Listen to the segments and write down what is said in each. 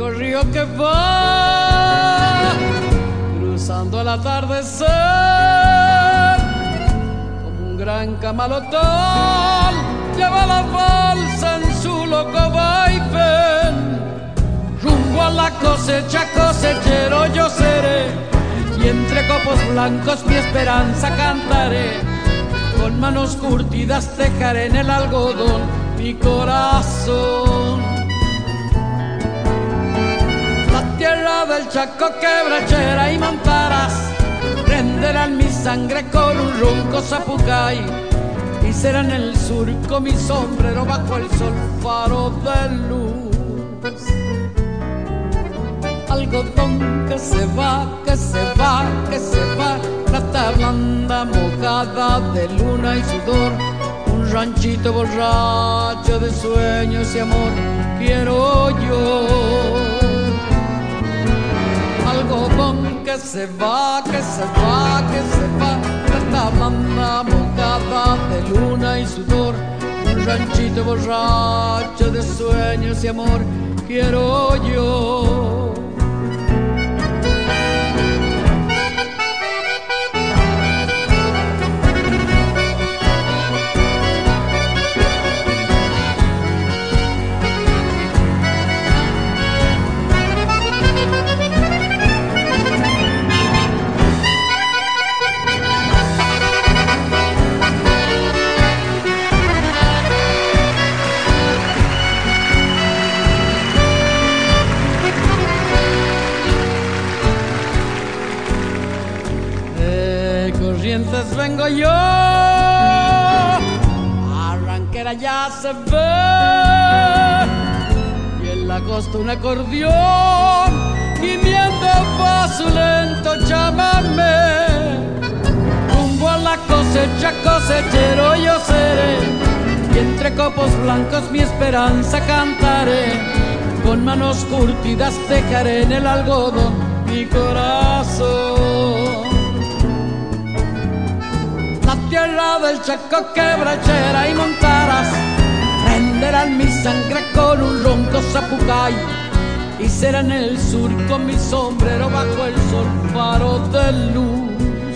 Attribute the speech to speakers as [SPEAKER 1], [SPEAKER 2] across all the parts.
[SPEAKER 1] largo río que va cruzando al atardecer como un gran camalotón, lleva la balsa en su loco vaivén. Rumbo a la cosecha, cosechero yo seré, y entre copos blancos mi esperanza cantaré. Con manos curtidas tejaré en el algodón mi corazón. La tierra del Chaco, quebrachera y montaras prenderán mi sangre con un ronco zapucay, y será en el surco mi sombrero bajo el sol faro de luz. Algodón que se va, que se va, que se va, plata blanda mojada de luna y sudor, un ranchito borracho de sueños y amor quiero yo. Algodón que se va, que se va, que se va, plata blanda mojada de luna y sudor, un ranchito borracho de sueños y amor quiero yo. Corrientes vengo yo, Barranquera ya se ve, y en la costa un acordeón gimiendo pa' su lento chamamé. Rumbo a la cosecha, cosechero yo seré, y entre copos blancos mi esperanza cantaré. Con manos curtidas tejaré en el algodón mi corazón. La tierra del Chaco, quebrachera y montaras prenderán mi sangre con un ronco zapucay, y será en el surco mi sombrero bajo el sol faro de luz.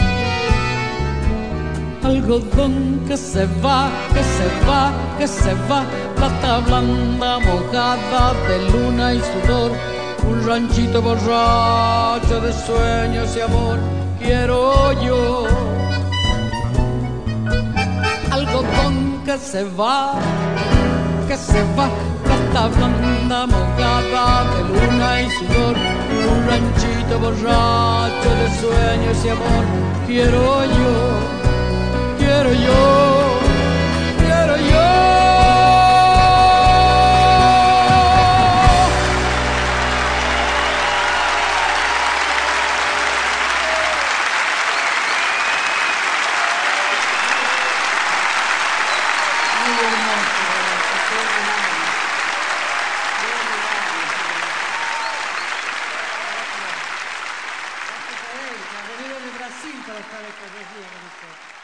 [SPEAKER 1] Algodón que se va, que se va, que se va, plata blanda mojada de luna y sudor, un ranchito borracho de sueños y amor quiero yo. Algodón que se va, plata blanda mojada de luna y sudor, un ranchito borracho de sueños y amor quiero yo, quiero yo, quiero yo. Ha venido de Brasil para estar aquí.